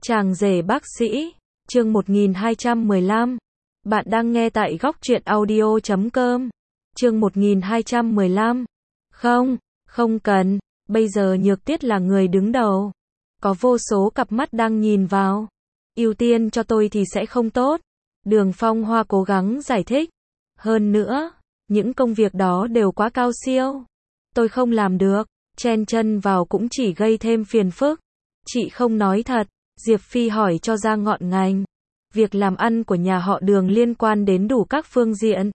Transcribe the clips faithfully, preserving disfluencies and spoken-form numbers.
Chàng rể bác sĩ, chương một nghìn hai trăm mười lăm. Bạn đang nghe tại góc truyện audio chấm com. Chương một nghìn hai trăm mười lăm. Không, không cần, bây giờ Nhược Tuyết là người đứng đầu. Có vô số cặp mắt đang nhìn vào. Ưu tiên cho tôi thì sẽ không tốt. Đường Phong Hoa cố gắng giải thích. Hơn nữa, những công việc đó đều quá cao siêu. Tôi không làm được, chen chân vào cũng chỉ gây thêm phiền phức. Chị không nói thật. Diệp Phi hỏi cho ra ngọn ngành. Việc làm ăn của nhà họ Đường liên quan đến đủ các phương diện.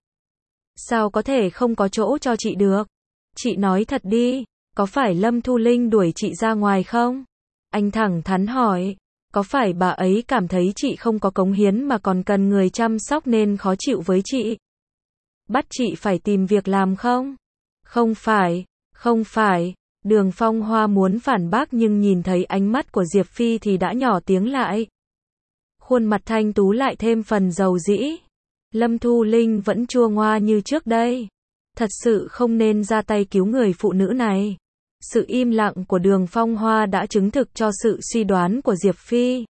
Sao có thể không có chỗ cho chị được? Chị nói thật đi, có phải Lâm Thu Linh đuổi chị ra ngoài không? Anh thẳng thắn hỏi, có phải bà ấy cảm thấy chị không có cống hiến mà còn cần người chăm sóc nên khó chịu với chị? Bắt chị phải tìm việc làm không? Không phải, không phải. Đường Phong Hoa muốn phản bác nhưng nhìn thấy ánh mắt của Diệp Phi thì đã nhỏ tiếng lại. Khuôn mặt thanh tú lại thêm phần dầu dĩ. Lâm Thu Linh vẫn chua ngoa như trước đây. Thật sự không nên ra tay cứu người phụ nữ này. Sự im lặng của Đường Phong Hoa đã chứng thực cho sự suy đoán của Diệp Phi.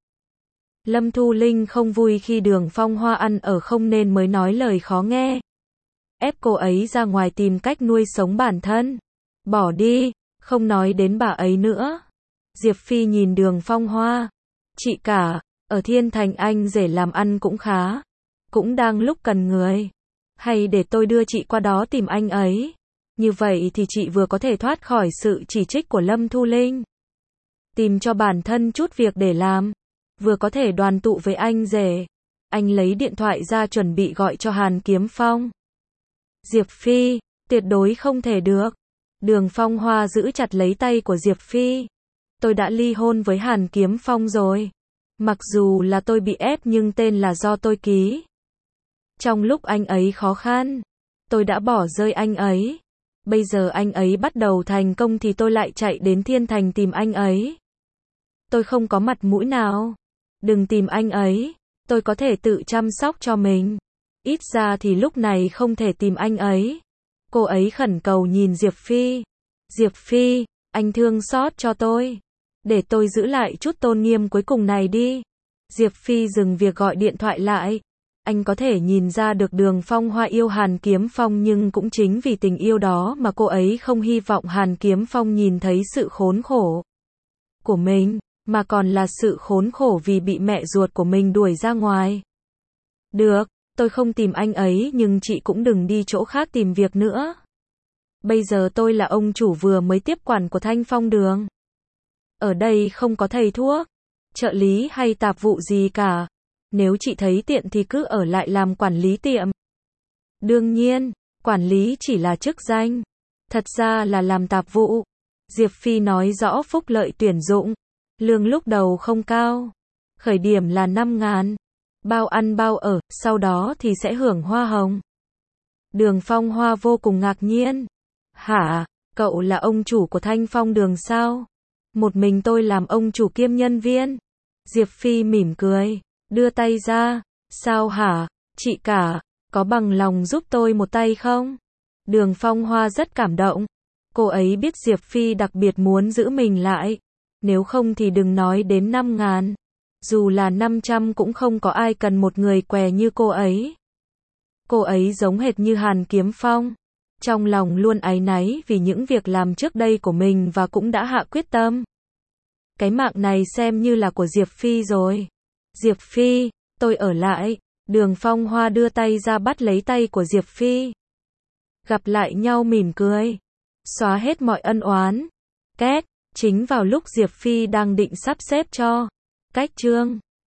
Lâm Thu Linh không vui khi Đường Phong Hoa ăn ở không nên mới nói lời khó nghe. Ép cô ấy ra ngoài tìm cách nuôi sống bản thân. Bỏ đi. Không nói đến bà ấy nữa. Diệp Phi nhìn Đường Phong Hoa. Chị cả, ở Thiên Thành anh rể làm ăn cũng khá. Cũng đang lúc cần người. Hay để tôi đưa chị qua đó tìm anh ấy. Như vậy thì chị vừa có thể thoát khỏi sự chỉ trích của Lâm Thu Linh. Tìm cho bản thân chút việc để làm. Vừa có thể đoàn tụ với anh rể. Anh lấy điện thoại ra chuẩn bị gọi cho Hàn Kiếm Phong. Diệp Phi, tuyệt đối không thể được. Đường Phong Hoa giữ chặt lấy tay của Diệp Phi. Tôi đã ly hôn với Hàn Kiếm Phong rồi. Mặc dù là tôi bị ép nhưng tên là do tôi ký. Trong lúc anh ấy khó khăn, tôi đã bỏ rơi anh ấy. Bây giờ anh ấy bắt đầu thành công thì tôi lại chạy đến Thiên Thành tìm anh ấy. Tôi không có mặt mũi nào. Đừng tìm anh ấy. Tôi có thể tự chăm sóc cho mình. Ít ra thì lúc này không thể tìm anh ấy. Cô ấy khẩn cầu nhìn Diệp Phi. Diệp Phi, anh thương xót cho tôi. Để tôi giữ lại chút tôn nghiêm cuối cùng này đi. Diệp Phi dừng việc gọi điện thoại lại. Anh có thể nhìn ra được Đường Phong Hoa yêu Hàn Kiếm Phong nhưng cũng chính vì tình yêu đó mà cô ấy không hy vọng Hàn Kiếm Phong nhìn thấy sự khốn khổ của mình, mà còn là sự khốn khổ vì bị mẹ ruột của mình đuổi ra ngoài. Được. Tôi không tìm anh ấy nhưng chị cũng đừng đi chỗ khác tìm việc nữa. Bây giờ tôi là ông chủ vừa mới tiếp quản của Thanh Phong Đường. Ở đây không có thầy thuốc, trợ lý hay tạp vụ gì cả. Nếu chị thấy tiện thì cứ ở lại làm quản lý tiệm. Đương nhiên, quản lý chỉ là chức danh. Thật ra là làm tạp vụ. Diệp Phi nói rõ phúc lợi tuyển dụng. Lương lúc đầu không cao. Khởi điểm là năm ngàn. Bao ăn bao ở, sau đó thì sẽ hưởng hoa hồng. Đường Phong Hoa vô cùng ngạc nhiên. Hả, cậu là ông chủ của Thanh Phong Đường sao? Một mình tôi làm ông chủ kiêm nhân viên. Diệp Phi mỉm cười, đưa tay ra. Sao hả, chị cả, có bằng lòng giúp tôi một tay không? Đường Phong Hoa rất cảm động. Cô ấy biết Diệp Phi đặc biệt muốn giữ mình lại. Nếu không thì đừng nói đến năm ngàn. Dù là năm trăm cũng không có ai cần một người què như cô ấy. Cô ấy giống hệt như Hàn Kiếm Phong. Trong lòng luôn áy náy vì những việc làm trước đây của mình và cũng đã hạ quyết tâm. Cái mạng này xem như là của Diệp Phi rồi. Diệp Phi, tôi ở lại. Đường Phong Hoa đưa tay ra bắt lấy tay của Diệp Phi. Gặp lại nhau mỉm cười. Xóa hết mọi ân oán. Két, chính vào lúc Diệp Phi đang định sắp xếp cho cách trương.